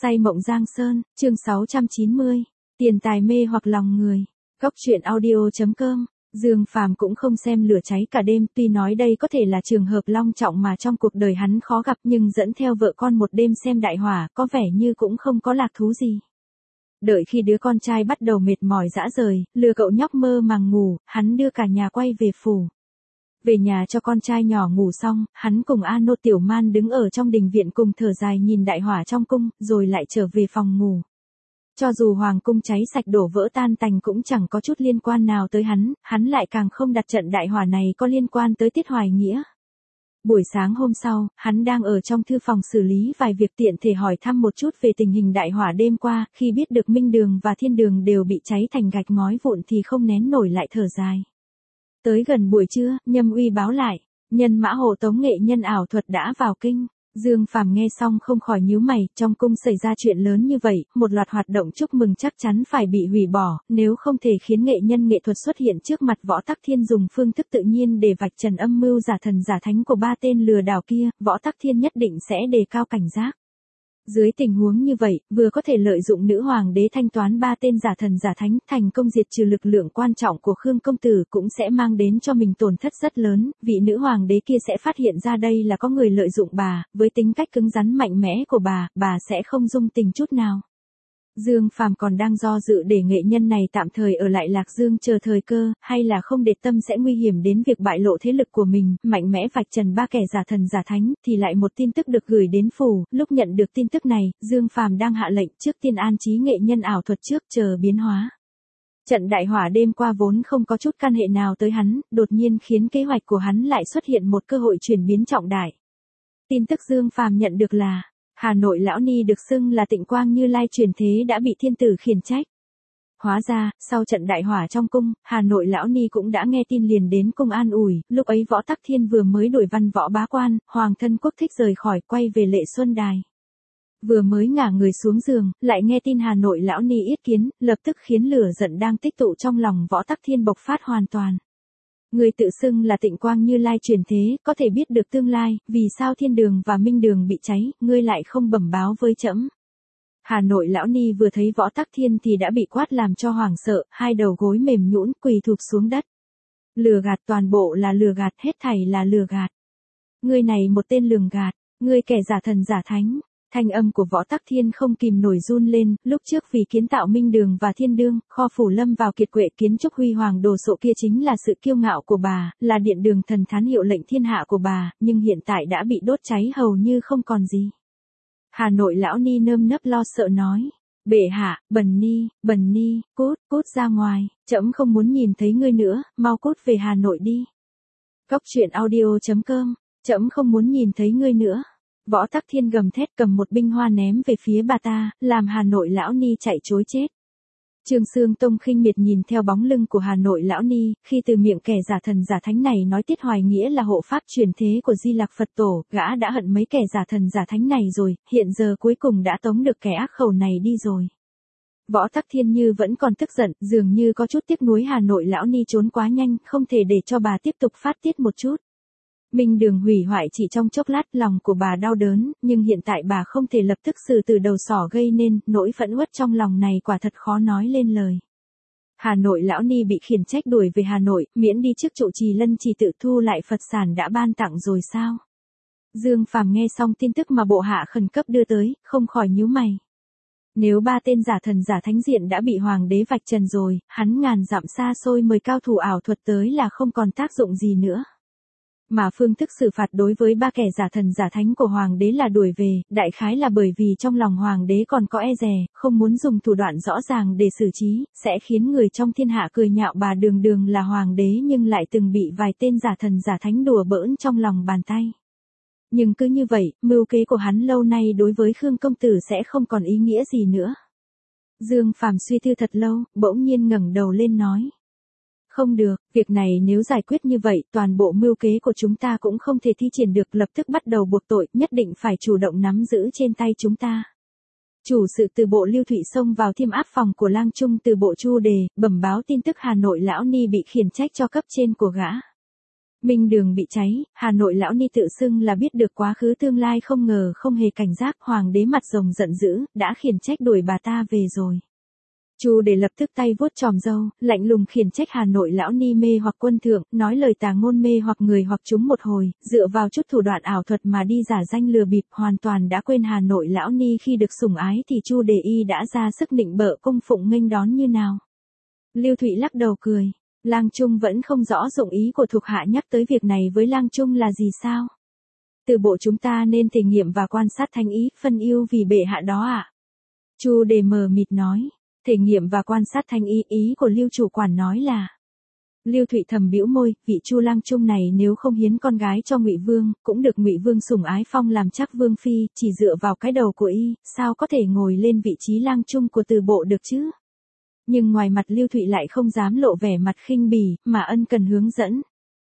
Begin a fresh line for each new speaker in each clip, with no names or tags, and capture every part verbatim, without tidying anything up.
Say mộng Giang Sơn, chương sáu trăm chín mươi. Tiền tài mê hoặc lòng người. Cóc truyện audio chấm com. Dương Phàm cũng không xem lửa cháy cả đêm, tuy nói đây có thể là trường hợp long trọng mà trong cuộc đời hắn khó gặp, nhưng dẫn theo vợ con một đêm xem đại hỏa, có vẻ như cũng không có lạc thú gì. Đợi khi đứa con trai bắt đầu mệt mỏi dã rời, lừa cậu nhóc mơ màng ngủ, hắn đưa cả nhà quay về phủ. Về nhà cho con trai nhỏ ngủ xong, hắn cùng A Nô Tiểu Man đứng ở trong đình viện cùng thở dài nhìn đại hỏa trong cung, rồi lại trở về phòng ngủ. Cho dù hoàng cung cháy sạch đổ vỡ tan tành cũng chẳng có chút liên quan nào tới hắn, hắn lại càng không đặt trận đại hỏa này có liên quan tới Tiết Hoài Nghĩa. Buổi sáng hôm sau, hắn đang ở trong thư phòng xử lý vài việc tiện thể hỏi thăm một chút về tình hình đại hỏa đêm qua, khi biết được Minh Đường và Thiên Đường đều bị cháy thành gạch ngói vụn thì không nén nổi lại thở dài. Tới gần buổi trưa, Nhâm Uy báo lại, nhân mã hộ tống nghệ nhân ảo thuật đã vào kinh. Dương Phàm nghe xong không khỏi nhíu mày, trong cung xảy ra chuyện lớn như vậy, một loạt hoạt động chúc mừng chắc chắn phải bị hủy bỏ, nếu không thể khiến nghệ nhân nghệ thuật xuất hiện trước mặt Võ Tắc Thiên dùng phương thức tự nhiên để vạch trần âm mưu giả thần giả thánh của ba tên lừa đảo kia, Võ Tắc Thiên nhất định sẽ đề cao cảnh giác. Dưới tình huống như vậy, vừa có thể lợi dụng nữ hoàng đế thanh toán ba tên giả thần giả thánh, thành công diệt trừ lực lượng quan trọng của Khương công tử, cũng sẽ mang đến cho mình tổn thất rất lớn, vị nữ hoàng đế kia sẽ phát hiện ra đây là có người lợi dụng bà, với tính cách cứng rắn mạnh mẽ của bà, bà sẽ không dung tình chút nào. Dương Phàm còn đang do dự để nghệ nhân này tạm thời ở lại Lạc Dương chờ thời cơ, hay là không để tâm sẽ nguy hiểm đến việc bại lộ thế lực của mình, mạnh mẽ vạch trần ba kẻ giả thần giả thánh, thì lại một tin tức được gửi đến phủ, lúc nhận được tin tức này, Dương Phàm đang hạ lệnh trước tiên an trí nghệ nhân ảo thuật trước chờ biến hóa. Trận đại hỏa đêm qua vốn không có chút căn hệ nào tới hắn, đột nhiên khiến kế hoạch của hắn lại xuất hiện một cơ hội chuyển biến trọng đại. Tin tức Dương Phàm nhận được là Hà Nội lão ni được xưng là Tịnh Quang Như Lai truyền thế đã bị thiên tử khiển trách. Hóa ra, sau trận đại hỏa trong cung, Hà Nội lão ni cũng đã nghe tin liền đến cung an ủi, lúc ấy Võ Tắc Thiên vừa mới đuổi văn võ bá quan, hoàng thân quốc thích rời khỏi quay về Lệ Xuân Đài. Vừa mới ngả người xuống giường, lại nghe tin Hà Nội lão ni yết kiến, lập tức khiến lửa giận đang tích tụ trong lòng Võ Tắc Thiên bộc phát hoàn toàn. Người tự xưng là Tịnh Quang Như Lai truyền thế, có thể biết được tương lai, vì sao Thiên Đường và Minh Đường bị cháy, ngươi lại không bẩm báo với trẫm. Hà Nội lão ni vừa thấy Võ Tắc Thiên thì đã bị quát làm cho hoảng sợ, hai đầu gối mềm nhũn quỳ thụp xuống đất. Lừa gạt, toàn bộ là lừa gạt, hết thảy là lừa gạt. Ngươi này một tên lường gạt, ngươi kẻ giả thần giả thánh. Thanh âm của Võ Tắc Thiên không kìm nổi run lên, lúc trước vì kiến tạo Minh Đường và Thiên Đương, kho phủ lâm vào kiệt quệ kiến trúc huy hoàng đồ sộ kia chính là sự kiêu ngạo của bà, là điện đường thần thán hiệu lệnh thiên hạ của bà, nhưng hiện tại đã bị đốt cháy hầu như không còn gì. Hà Nội lão ni nơm nớp lo sợ nói, bệ hạ, Bần Ni, Bần Ni, cút, cút ra ngoài, trẫm không muốn nhìn thấy ngươi nữa, mau cút về Hà Nội đi. Cóc truyện audio chấm com, trẫm không muốn nhìn thấy ngươi nữa. Võ Tắc Thiên gầm thét cầm một binh hoa ném về phía bà ta, làm Hà Nội lão ni chạy trối chết. Trương Sương Tông khinh miệt nhìn theo bóng lưng của Hà Nội lão ni, khi từ miệng kẻ giả thần giả thánh này nói Tiết Hoài Nghĩa là hộ pháp truyền thế của Di Lặc Phật Tổ, gã đã hận mấy kẻ giả thần giả thánh này rồi, hiện giờ cuối cùng đã tống được kẻ ác khẩu này đi rồi. Võ Tắc Thiên như vẫn còn tức giận, dường như có chút tiếc nuối Hà Nội lão ni trốn quá nhanh, không thể để cho bà tiếp tục phát tiết một chút. Minh Đường hủy hoại chỉ trong chốc lát, lòng của bà đau đớn, nhưng hiện tại bà không thể lập tức xử từ đầu sỏ gây nên, nỗi phẫn uất trong lòng này quả thật khó nói lên lời. Hà Nội lão ni bị khiển trách đuổi về Hà Nội, miễn đi chức trụ trì lân trì tự thu lại Phật sản đã ban tặng rồi sao? Dương Phàm nghe xong tin tức mà bộ hạ khẩn cấp đưa tới, không khỏi nhíu mày. Nếu ba tên giả thần giả thánh diện đã bị hoàng đế vạch trần rồi, hắn ngàn dặm xa xôi mời cao thủ ảo thuật tới là không còn tác dụng gì nữa. Mà phương thức xử phạt đối với ba kẻ giả thần giả thánh của hoàng đế là đuổi về, đại khái là bởi vì trong lòng hoàng đế còn có e dè, không muốn dùng thủ đoạn rõ ràng để xử trí, sẽ khiến người trong thiên hạ cười nhạo bà đường đường là hoàng đế nhưng lại từng bị vài tên giả thần giả thánh đùa bỡn trong lòng bàn tay. Nhưng cứ như vậy, mưu kế của hắn lâu nay đối với Khương công tử sẽ không còn ý nghĩa gì nữa. Dương Phàm suy tư thật lâu, bỗng nhiên ngẩng đầu lên nói. Không được, việc này nếu giải quyết như vậy, toàn bộ mưu kế của chúng ta cũng không thể thi triển được, lập tức bắt đầu buộc tội, nhất định phải chủ động nắm giữ trên tay chúng ta. Chủ sự từ bộ Lưu Thụy xông vào thiêm áp phòng của Lang Trung từ bộ Chu Đề, bẩm báo tin tức Hà Nội lão ni bị khiển trách cho cấp trên của gã. Minh Đường bị cháy, Hà Nội lão ni tự xưng là biết được quá khứ tương lai, không ngờ không hề cảnh giác, hoàng đế mặt rồng giận dữ, đã khiển trách đuổi bà ta về rồi. Chu Đề lập tức tay vuốt chòm râu, lạnh lùng khiển trách Hà Nội lão ni mê hoặc quân thượng, nói lời tà ngôn mê hoặc người hoặc chúng một hồi, dựa vào chút thủ đoạn ảo thuật mà đi giả danh lừa bịp, hoàn toàn đã quên Hà Nội lão ni khi được sủng ái thì Chu Đề y đã ra sức nịnh bợ cung phụng nghênh đón như nào. Lưu Thụy lắc đầu cười, Lang Trung vẫn không rõ dụng ý của thuộc hạ nhắc tới việc này với Lang Trung là gì sao? Từ bộ chúng ta nên thể nghiệm và quan sát thánh ý, phân ưu vì bệ hạ đó ạ. À? Chu Đề mờ mịt nói. Thể nghiệm và quan sát thánh ý, ý của Lưu chủ quản nói là. Lưu Thụy thầm bĩu môi, vị Chu Lang Trung này nếu không hiến con gái cho Ngụy Vương, cũng được Ngụy Vương sủng ái phong làm chắc vương phi, chỉ dựa vào cái đầu của y, sao có thể ngồi lên vị trí Lang Trung của từ bộ được chứ? Nhưng ngoài mặt Lưu Thụy lại không dám lộ vẻ mặt khinh bỉ, mà ân cần hướng dẫn.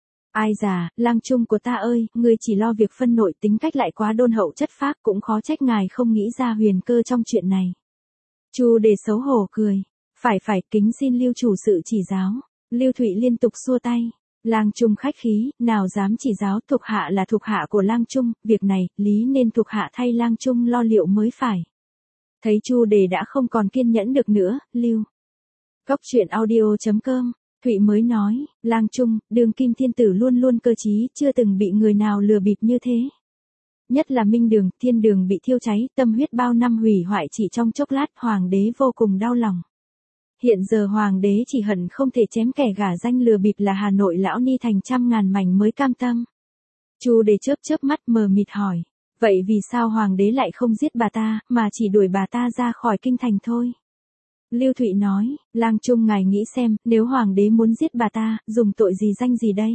Ai già, Lang Trung của ta ơi, ngươi chỉ lo việc phân nội, tính cách lại quá đôn hậu chất phác, cũng khó trách ngài không nghĩ ra huyền cơ trong chuyện này. Chu Đề xấu hổ cười, phải phải, kính xin Lưu chủ sự chỉ giáo. Lưu Thụy liên tục xua tay, Lang Trung khách khí, nào dám chỉ giáo, thuộc hạ là thuộc hạ của Lang Trung, việc này, lý nên thuộc hạ thay Lang Trung lo liệu mới phải. Thấy Chu Đề đã không còn kiên nhẫn được nữa, Lưu Cốc truyện audio chấm com, Thụy mới nói, Lang Trung, Đường Kim Thiên Tử luôn luôn cơ trí, chưa từng bị người nào lừa bịp như thế. Nhất là Minh Đường, Thiên Đường bị thiêu cháy, tâm huyết bao năm hủy hoại chỉ trong chốc lát, hoàng đế vô cùng đau lòng. Hiện giờ hoàng đế chỉ hận không thể chém kẻ gả danh lừa bịp là Hà Nội lão ni thành trăm ngàn mảnh mới cam tâm. Chu Đề chớp chớp mắt mờ mịt hỏi, vậy vì sao hoàng đế lại không giết bà ta, mà chỉ đuổi bà ta ra khỏi kinh thành thôi? Lưu Thụy nói, Lang Trung ngài nghĩ xem, nếu hoàng đế muốn giết bà ta, dùng tội gì danh gì đây?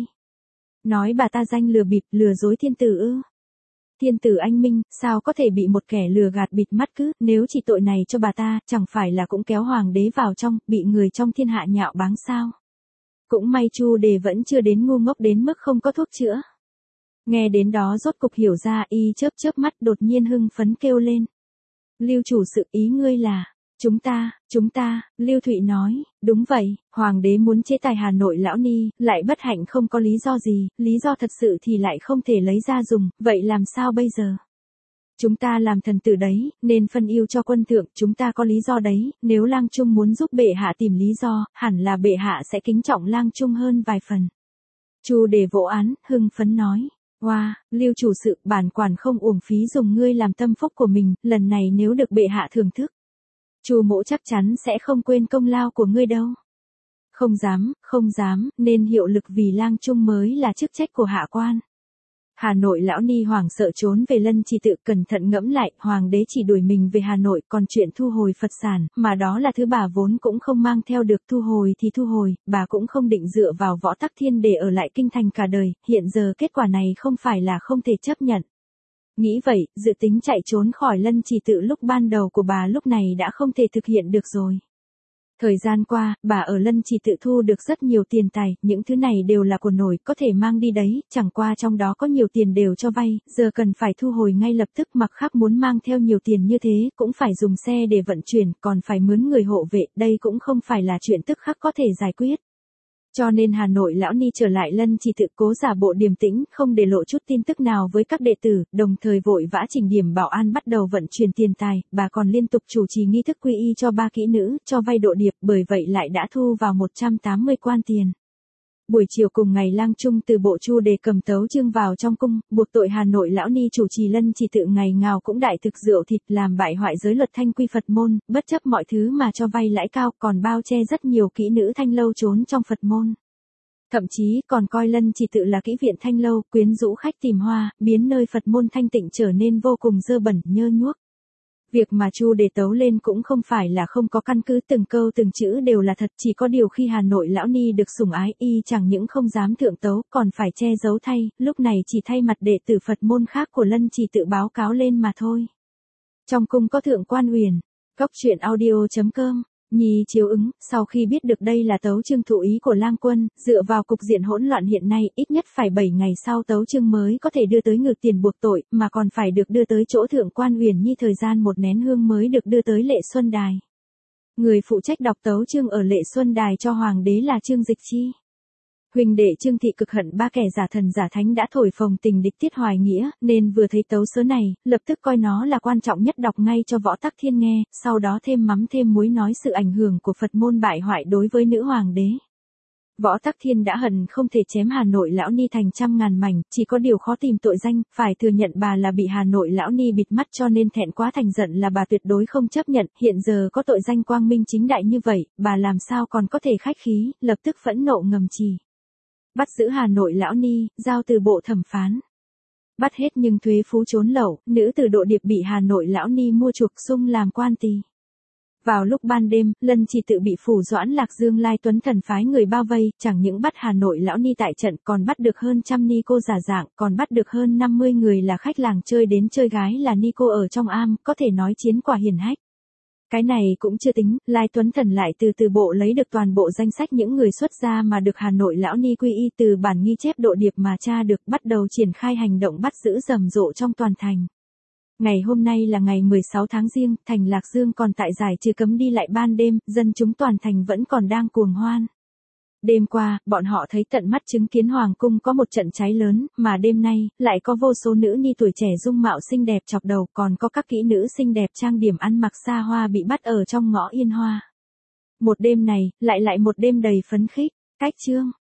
Nói bà ta danh lừa bịp, lừa dối thiên tử ư? Thiên tử anh minh, sao có thể bị một kẻ lừa gạt bịt mắt cứ, nếu chỉ tội này cho bà ta, chẳng phải là cũng kéo hoàng đế vào trong, bị người trong thiên hạ nhạo báng sao? Cũng may Chu Đề vẫn chưa đến ngu ngốc đến mức không có thuốc chữa. Nghe đến đó rốt cục hiểu ra, y chớp chớp mắt đột nhiên hưng phấn kêu lên. Lưu chủ sự, ý ngươi là, chúng ta, chúng ta, Lưu Thụy nói, đúng vậy, hoàng đế muốn chế tài Hà Nội lão ni, lại bất hạnh không có lý do gì, lý do thật sự thì lại không thể lấy ra dùng, vậy làm sao bây giờ? Chúng ta làm thần tử đấy, nên phân ưu cho quân thượng, chúng ta có lý do đấy, nếu Lang Trung muốn giúp bệ hạ tìm lý do, hẳn là bệ hạ sẽ kính trọng Lang Trung hơn vài phần. Chu Đề vỗ án, hưng phấn nói. Wow, Lưu chủ sự, bản quản không uổng phí dùng ngươi làm tâm phúc của mình, lần này nếu được bệ hạ thưởng thức, Chu mỗ chắc chắn sẽ không quên công lao của ngươi đâu. Không dám, không dám, nên hiệu lực vì Lang Trung mới là chức trách của hạ quan. Hà Nội lão ni hoảng sợ trốn về Lân Chỉ Tự, cẩn thận ngẫm lại, hoàng đế chỉ đuổi mình về Hà Nội, còn chuyện thu hồi Phật sản, mà đó là thứ bà vốn cũng không mang theo được, thu hồi thì thu hồi, bà cũng không định dựa vào Võ Tắc Thiên để ở lại kinh thành cả đời, hiện giờ kết quả này không phải là không thể chấp nhận. Nghĩ vậy, dự tính chạy trốn khỏi Lân Chỉ Tự lúc ban đầu của bà lúc này đã không thể thực hiện được rồi. Thời gian qua, bà ở Lân Chỉ Tự thu được rất nhiều tiền tài, những thứ này đều là của nổi, có thể mang đi đấy, chẳng qua trong đó có nhiều tiền đều cho vay, giờ cần phải thu hồi ngay lập tức, mặc khác muốn mang theo nhiều tiền như thế, cũng phải dùng xe để vận chuyển, còn phải mướn người hộ vệ, đây cũng không phải là chuyện tức khắc có thể giải quyết. Cho nên Hà Nội lão ni trở lại Lân Chỉ Tự cố giả bộ điềm tĩnh, không để lộ chút tin tức nào với các đệ tử, đồng thời vội vã chỉnh điểm bảo an bắt đầu vận chuyển tiền tài, bà còn liên tục chủ trì nghi thức quy y cho ba kỹ nữ, cho vay độ điệp, bởi vậy lại đã thu vào một trăm tám mươi quan tiền. Buổi chiều cùng ngày, Lang Trung từ bộ Chu Đề cầm tấu chương vào trong cung, buộc tội Hà Nội lão ni chủ trì Lân Chỉ Tự ngày ngào cũng đại thực rượu thịt, làm bại hoại giới luật thanh quy Phật môn, bất chấp mọi thứ mà cho vay lãi cao, còn bao che rất nhiều kỹ nữ thanh lâu trốn trong Phật môn. Thậm chí còn coi Lân Chỉ Tự là kỹ viện thanh lâu, quyến rũ khách tìm hoa, biến nơi Phật môn thanh tịnh trở nên vô cùng dơ bẩn, nhơ nhuốc. Việc mà Chu Đề tấu lên cũng không phải là không có căn cứ, từng câu từng chữ đều là thật, chỉ có điều khi Hà Nội lão ni được sủng ái, y chẳng những không dám thượng tấu, còn phải che giấu thay, lúc này chỉ thay mặt đệ tử Phật môn khác của Lân Chỉ Tự báo cáo lên mà thôi. Trong cung có thượng quan Huyền, Cốc truyện audio chấm com. Nhi chiếu ứng, sau khi biết được đây là tấu chương thụ ý của Lang Quân, dựa vào cục diện hỗn loạn hiện nay, ít nhất phải bảy ngày sau tấu chương mới có thể đưa tới ngược tiền buộc tội, mà còn phải được đưa tới chỗ thượng quan Huyền Nhi, thời gian một nén hương mới được đưa tới Lệ Xuân Đài. Người phụ trách đọc tấu chương ở Lệ Xuân Đài cho hoàng đế là Trương Dịch Chi. Huynh đệ Trương Thị cực hận ba kẻ giả thần giả thánh đã thổi phồng tình địch Tiết Hoài Nghĩa, nên vừa thấy tấu sớ này, lập tức coi nó là quan trọng nhất đọc ngay cho Võ Tắc Thiên nghe, sau đó thêm mắm thêm muối nói sự ảnh hưởng của Phật môn bại hoại đối với nữ hoàng đế. Võ Tắc Thiên đã hận không thể chém Hà Nội lão ni thành trăm ngàn mảnh, chỉ có điều khó tìm tội danh, phải thừa nhận bà là bị Hà Nội lão ni bịt mắt cho nên thẹn quá thành giận là bà tuyệt đối không chấp nhận, hiện giờ có tội danh quang minh chính đại như vậy, bà làm sao còn có thể khách khí, lập tức phẫn nộ ngầm trì. Bắt giữ Hà Nội lão ni, giao từ bộ thẩm phán. Bắt hết nhưng thuế phú trốn lậu, nữ tử Độ Điệp bị Hà Nội lão ni mua chuộc sung làm quan tỳ. Vào lúc ban đêm, Lân Chỉ tự bị phủ Doãn Lạc Dương Lai Tuấn Thần phái người bao vây, chẳng những bắt Hà Nội lão ni tại trận còn bắt được hơn trăm ni cô giả dạng, còn bắt được hơn năm mươi người là khách làng chơi đến chơi gái là ni cô ở trong am, có thể nói chiến quả hiển hách. Cái này cũng chưa tính, Lai Tuấn Thần lại từ từ bộ lấy được toàn bộ danh sách những người xuất gia mà được Hà Nội lão ni quy y từ bản ghi chép Độ Điệp mà tra được, bắt đầu triển khai hành động bắt giữ rầm rộ trong toàn thành. Ngày hôm nay là ngày mười sáu tháng Giêng, thành Lạc Dương còn tại giải trừ cấm đi lại ban đêm, dân chúng toàn thành vẫn còn đang cuồng hoan. Đêm qua, bọn họ thấy tận mắt chứng kiến Hoàng cung có một trận cháy lớn, mà đêm nay, lại có vô số nữ ni tuổi trẻ dung mạo xinh đẹp chọc đầu, còn có các kỹ nữ xinh đẹp trang điểm ăn mặc xa hoa bị bắt ở trong ngõ Yên Hoa. Một đêm này, lại lại một đêm đầy phấn khích, cách chương.